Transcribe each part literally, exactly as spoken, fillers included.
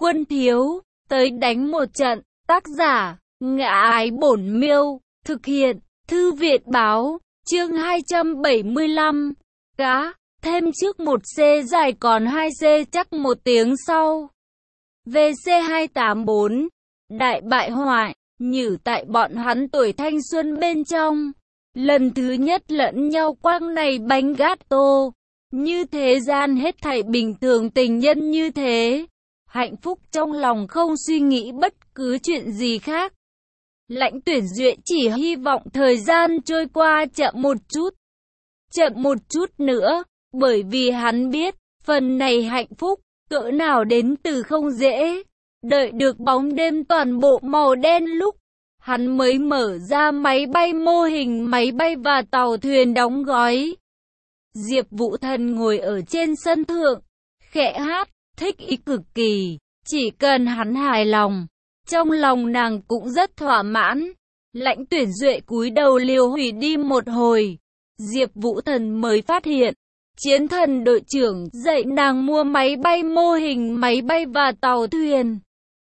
Quân thiếu, tới đánh một trận. Tác giả, Ngã Ái Bổn Miêu. Thực hiện, Thư viện Báo. Chương hai trăm bảy mươi lăm. Cá, thêm trước một C dài còn hai C chắc một tiếng sau. vê xê hai tám bốn. Đại bại hoại, nhử tại bọn hắn tuổi thanh xuân bên trong. Lần thứ nhất lẫn nhau quăng này bánh gato. Như thế gian hết thảy bình thường tình nhân như thế. Hạnh phúc trong lòng không suy nghĩ bất cứ chuyện gì khác. Lãnh Tuyển Duệ chỉ hy vọng thời gian trôi qua chậm một chút. Chậm một chút nữa, bởi vì hắn biết, phần này hạnh phúc, cỡ nào đến từ không dễ. Đợi được bóng đêm toàn bộ màu đen lúc, hắn mới mở ra máy bay mô hình máy bay và tàu thuyền đóng gói. Diệp Vũ Thần ngồi ở trên sân thượng, khẽ hát, thích ý cực kỳ, chỉ cần hắn hài lòng. Trong lòng nàng cũng rất thỏa mãn. Lãnh Tuyển Duệ cúi đầu liều hủy đi một hồi. Diệp Vũ Thần mới phát hiện, chiến thần đội trưởng dạy nàng mua máy bay mô hình máy bay và tàu thuyền.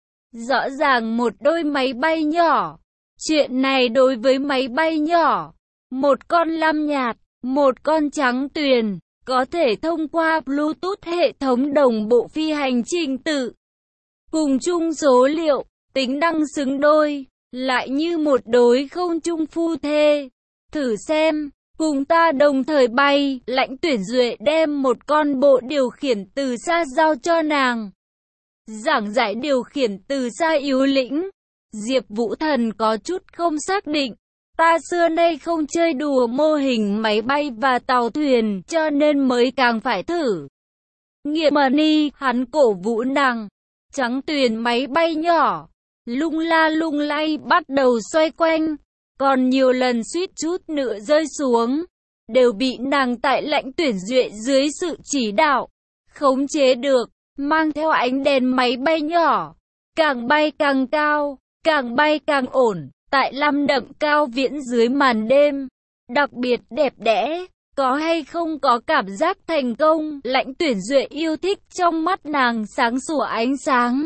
Rõ ràng một đôi máy bay nhỏ. Chuyện này đối với máy bay nhỏ, một con lam nhạt, một con trắng tuyền, có thể thông qua Bluetooth hệ thống đồng bộ phi hành trình tự. Cùng chung số liệu, tính năng xứng đôi, lại như một đối không chung phu thê. Thử xem, cùng ta đồng thời bay. Lãnh Tuyển Duệ đem một con bộ điều khiển từ xa giao cho nàng. Giảng giải điều khiển từ xa yếu lĩnh. Diệp Vũ Thần có chút không xác định. Ta xưa nay không chơi đùa mô hình máy bay và tàu thuyền, cho nên mới càng phải thử. Nghiệm đi, hắn cổ vũ nàng. Trắng tuyền máy bay nhỏ, lung la lung lay bắt đầu xoay quanh, còn nhiều lần suýt chút nữa rơi xuống, đều bị nàng tại Lãnh Tuyển Duệ dưới sự chỉ đạo, khống chế được, mang theo ánh đèn máy bay nhỏ, càng bay càng cao, càng bay càng ổn, tại lam đậm cao viễn dưới màn đêm, đặc biệt đẹp đẽ. Có hay không có cảm giác thành công, Lãnh Tuyển Duệ yêu thích trong mắt nàng sáng sủa ánh sáng.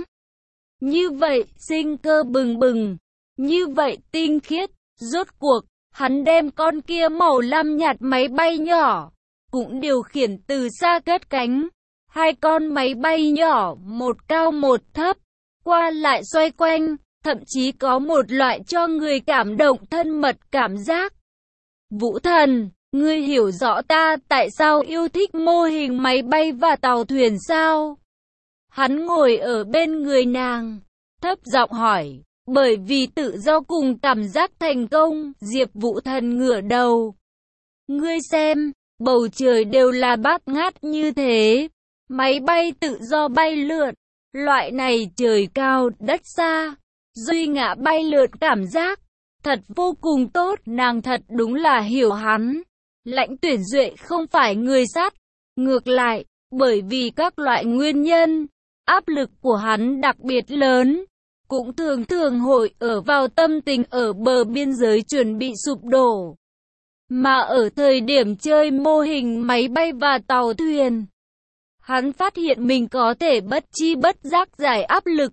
Như vậy, sinh cơ bừng bừng, như vậy tinh khiết, rốt cuộc, hắn đem con kia màu lam nhạt máy bay nhỏ, cũng điều khiển từ xa cất cánh. Hai con máy bay nhỏ, một cao một thấp, qua lại xoay quanh, thậm chí có một loại cho người cảm động thân mật cảm giác. Vũ Thần, ngươi hiểu rõ ta tại sao yêu thích mô hình máy bay và tàu thuyền sao? Hắn ngồi ở bên người nàng, thấp giọng hỏi, bởi vì tự do cùng cảm giác thành công. Diệp Vũ Thần ngửa đầu. Ngươi xem, bầu trời đều là bát ngát như thế, máy bay tự do bay lượn, loại này trời cao đất xa, duy ngã bay lượn cảm giác, thật vô cùng tốt. Nàng thật đúng là hiểu hắn. Lãnh Tuyển Duệ không phải người sắt, ngược lại, bởi vì các loại nguyên nhân, áp lực của hắn đặc biệt lớn, cũng thường thường hội ở vào tâm tình ở bờ biên giới chuẩn bị sụp đổ. Mà ở thời điểm chơi mô hình máy bay và tàu thuyền, hắn phát hiện mình có thể bất chi bất giác giải áp lực.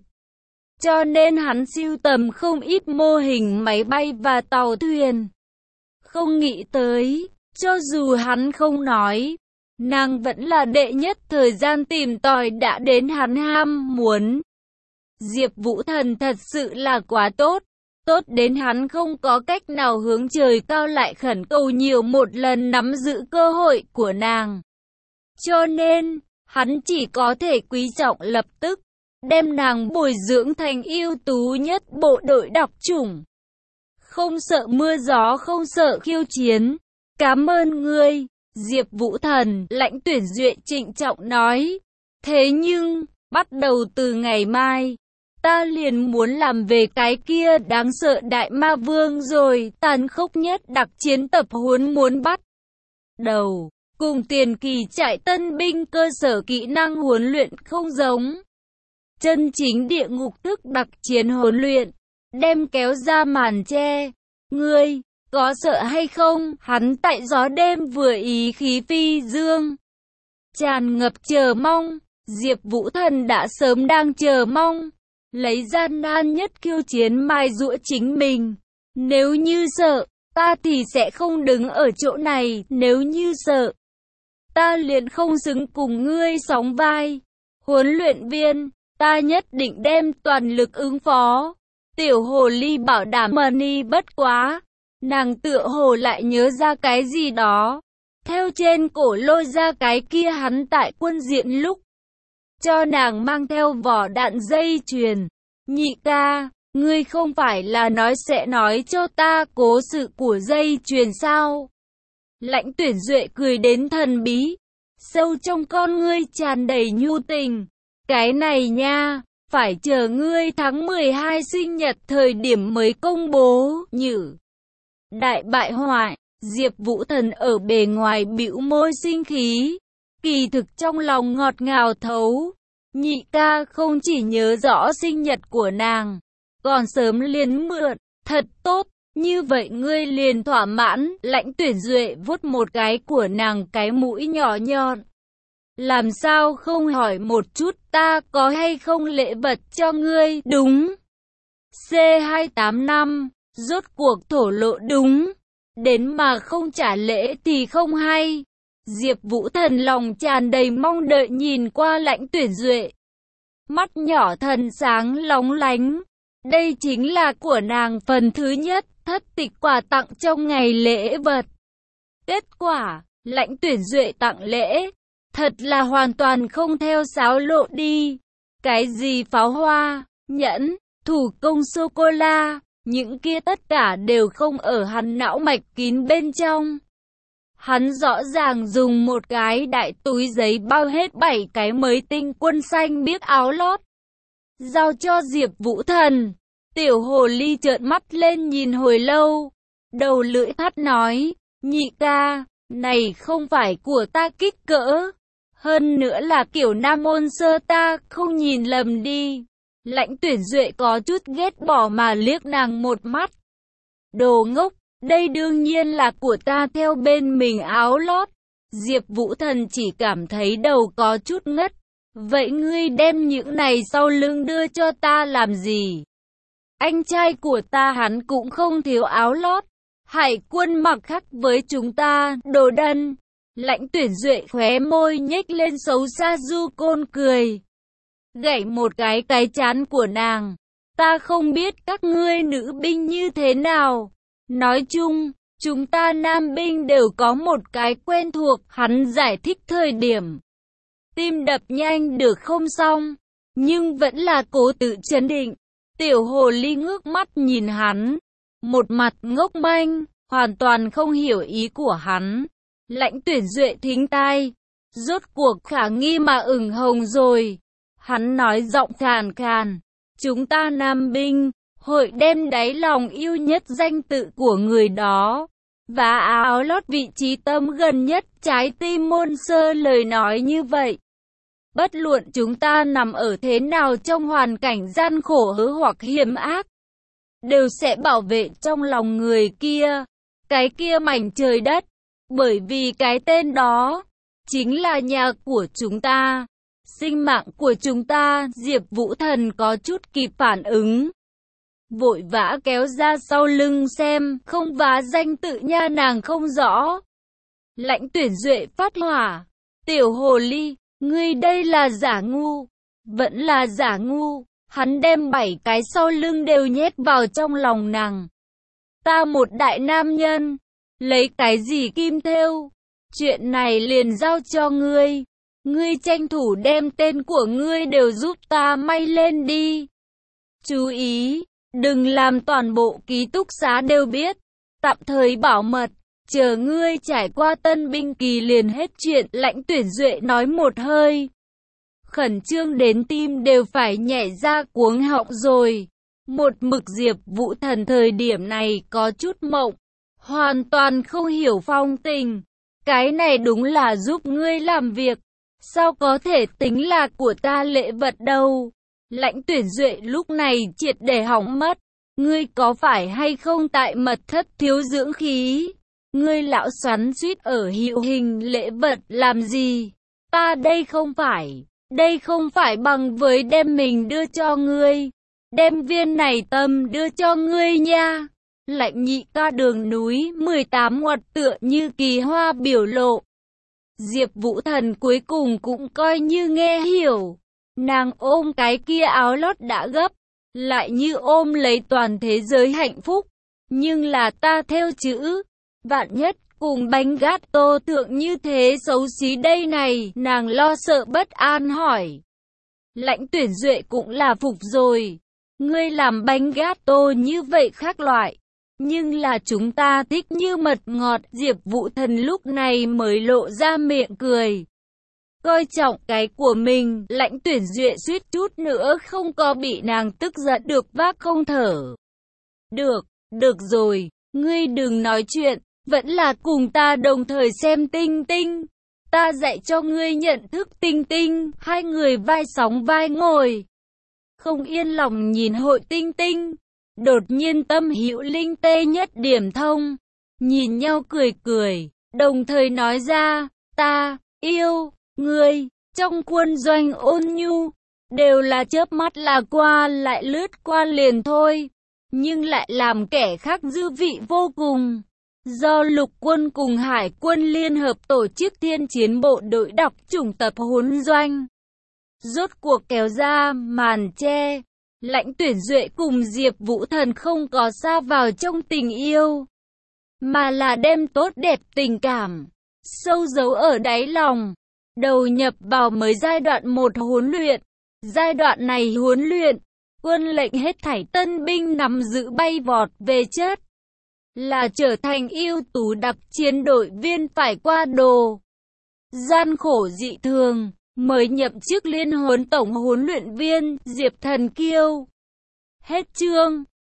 Cho nên hắn sưu tầm không ít mô hình máy bay và tàu thuyền. Không nghĩ tới, cho dù hắn không nói, nàng vẫn là đệ nhất thời gian tìm tòi đã đến hắn ham muốn. Diệp Vũ Thần thật sự là quá tốt, tốt đến hắn không có cách nào hướng trời cao lại khẩn cầu nhiều một lần nắm giữ cơ hội của nàng. Cho nên, hắn chỉ có thể quý trọng lập tức, đem nàng bồi dưỡng thành ưu tú nhất bộ đội đặc chủng. Không sợ mưa gió, không sợ khiêu chiến. Cảm ơn ngươi, Diệp Vũ Thần. Lãnh Tuyển Duệ trịnh trọng nói. Thế nhưng, bắt đầu từ ngày mai, ta liền muốn làm về cái kia đáng sợ đại ma vương rồi. Tàn khốc nhất đặc chiến tập huấn muốn bắt đầu, cùng tiền kỳ trại tân binh cơ sở kỹ năng huấn luyện không giống. Chân chính địa ngục thức đặc chiến huấn luyện, đem kéo ra màn che. Ngươi có sợ hay không? Hắn tại gió đêm vừa ý khí phi dương, tràn ngập chờ mong. Diệp Vũ Thần đã sớm đang chờ mong, lấy gian nan nhất khiêu chiến mài giũa chính mình. Nếu như sợ, ta thì sẽ không đứng ở chỗ này, nếu như sợ, ta liền không xứng cùng ngươi sóng vai. Huấn luyện viên, ta nhất định đem toàn lực ứng phó. Tiểu hồ ly bảo đảm Money bất quá. Nàng tựa hồ lại nhớ ra cái gì đó. Theo trên cổ lôi ra cái kia hắn tại quân diện lúc cho nàng mang theo vỏ đạn dây chuyền. Nhị ca, ngươi không phải là nói sẽ nói cho ta cố sự của dây chuyền sao? Lãnh Tuyển Duệ cười đến thần bí, sâu trong con ngươi tràn đầy nhu tình. Cái này nha, phải chờ ngươi tháng mười hai sinh nhật thời điểm mới công bố. Nhử đại bại hoại. Diệp Vũ Thần ở bề ngoài bĩu môi sinh khí, kỳ thực trong lòng ngọt ngào thấu. Nhị ca không chỉ nhớ rõ sinh nhật của nàng, còn sớm liền mượn, thật tốt, như vậy ngươi liền thỏa mãn. Lãnh Tuyển Duệ vuốt một cái của nàng cái mũi nhỏ nhọn. Làm sao không hỏi một chút ta có hay không lễ vật cho ngươi? Đúng. C hai tám năm, rốt cuộc thổ lộ đúng. Đến mà không trả lễ thì không hay. Diệp Vũ Thần lòng tràn đầy mong đợi nhìn qua Lãnh Tuyển Duệ. Mắt nhỏ thần sáng lóng lánh. Đây chính là của nàng phần thứ nhất, thất tịch quà tặng trong ngày lễ vật. Kết quả, Lãnh Tuyển Duệ tặng lễ, thật là hoàn toàn không theo sáo lộ đi. Cái gì pháo hoa, nhẫn, thủ công sô-cô-la, những kia tất cả đều không ở hắn não mạch kín bên trong. Hắn rõ ràng dùng một cái đại túi giấy bao hết bảy cái mới tinh quân xanh biếc áo lót, giao cho Diệp Vũ Thần. Tiểu hồ ly trợn mắt lên nhìn hồi lâu, đầu lưỡi thắt nói, nhị ca, này không phải của ta kích cỡ, hơn nữa là kiểu nam ôn sơ ta không nhìn lầm đi. Lãnh Tuyển Duệ có chút ghét bỏ mà liếc nàng một mắt. Đồ ngốc, đây đương nhiên là của ta theo bên mình áo lót. Diệp Vũ Thần chỉ cảm thấy đầu có chút ngất. Vậy ngươi đem những này sau lưng đưa cho ta làm gì? Anh trai của ta hắn cũng không thiếu áo lót. Hải quân mặc khác với chúng ta, đồ đần. Lãnh Tuyển Duệ khóe môi nhếch lên xấu xa du côn cười, gảy một cái cái trán của nàng. Ta không biết các ngươi nữ binh như thế nào. Nói chung, chúng ta nam binh đều có một cái quen thuộc. Hắn giải thích thời điểm, tim đập nhanh được không xong, nhưng vẫn là cố tự trấn định. Tiểu hồ ly ngước mắt nhìn hắn, một mặt ngốc manh, hoàn toàn không hiểu ý của hắn. Lãnh Tuyển Duệ thính tai, rốt cuộc khả nghi mà ửng hồng rồi. Hắn nói giọng khàn khàn, chúng ta nam binh, hội đem đáy lòng yêu nhất danh tự của người đó, và áo lót vị trí tâm gần nhất trái tim môn sơ lời nói như vậy. Bất luận chúng ta nằm ở thế nào trong hoàn cảnh gian khổ hứa hoặc hiểm ác, đều sẽ bảo vệ trong lòng người kia, cái kia mảnh trời đất, bởi vì cái tên đó chính là nhà của chúng ta, sinh mạng của chúng ta. Diệp Vũ Thần có chút kịp phản ứng, vội vã kéo ra sau lưng xem, không vá danh tự nha nàng không rõ. Lãnh Tuyển Duệ phát hỏa, tiểu hồ ly, ngươi đây là giả ngu, vẫn là giả ngu. Hắn đem bảy cái sau lưng đều nhét vào trong lòng nàng. Ta một đại nam nhân, lấy cái gì kim thêu? Chuyện này liền giao cho ngươi. Ngươi tranh thủ đem tên của ngươi đều giúp ta may lên đi. Chú ý, đừng làm toàn bộ ký túc xá đều biết. Tạm thời bảo mật, chờ ngươi trải qua tân binh kỳ liền hết chuyện. Lãnh Tuyển Duệ nói một hơi, khẩn trương đến tim đều phải nhảy ra cuống họng rồi. Một mực Diệp Vũ Thần thời điểm này có chút mộng, hoàn toàn không hiểu phong tình. Cái này đúng là giúp ngươi làm việc, sao có thể tính là của ta lễ vật đâu. Lãnh Tuyển Duệ lúc này triệt để hỏng mất. Ngươi có phải hay không tại mật thất thiếu dưỡng khí? Ngươi lão xoắn suýt ở hiệu hình lễ vật làm gì? Ta đây không phải Đây không phải bằng với đem mình đưa cho ngươi. Đem viên này tâm đưa cho ngươi nha. Lạnh nhị ca đường núi mười tám ngoặt tựa như kỳ hoa biểu lộ. Diệp Vũ Thần cuối cùng cũng coi như nghe hiểu. Nàng ôm cái kia áo lót đã gấp, lại như ôm lấy toàn thế giới hạnh phúc. Nhưng là ta theo chữ, vạn nhất cùng bánh gato thượng như thế xấu xí đây này, nàng lo sợ bất an hỏi. Lãnh Tuyển Duệ cũng là phục rồi. Ngươi làm bánh gato như vậy khác loại. Nhưng là chúng ta thích như mật ngọt. Diệp Vũ Thần lúc này mới lộ ra miệng cười. Coi trọng cái của mình, Lãnh Tuyển Duệ suýt chút nữa không có bị nàng tức giận được vác không thở. Được, được rồi, ngươi đừng nói chuyện, vẫn là cùng ta đồng thời xem tinh tinh. Ta dạy cho ngươi nhận thức tinh tinh, hai người vai sóng vai ngồi. Không yên lòng nhìn hội tinh tinh. Đột nhiên Tâm Hữu Linh tê nhất điểm thông. Nhìn nhau cười cười, đồng thời nói ra, ta, yêu, ngươi. Trong quân doanh ôn nhu, đều là chớp mắt là qua lại lướt qua liền thôi. Nhưng lại làm kẻ khác dư vị vô cùng. Do lục quân cùng hải quân liên hợp tổ chức thiên chiến bộ đội đọc chủng tập huấn doanh. Rốt cuộc kéo ra màn che. Lãnh Tuyển Duệ cùng Diệp Vũ Thần không có xa vào trong tình yêu, mà là đem tốt đẹp tình cảm, sâu giấu ở đáy lòng, đầu nhập vào mới giai đoạn một huấn luyện. Giai đoạn này huấn luyện, quân lệnh hết thảy tân binh nắm giữ bay vọt về chất, là trở thành ưu tú đặc chiến đội viên phải qua đồ. Gian khổ dị thường. Mới nhậm chức liên huấn tổng huấn luyện viên, Diệp Thần Kiêu. Hết chương.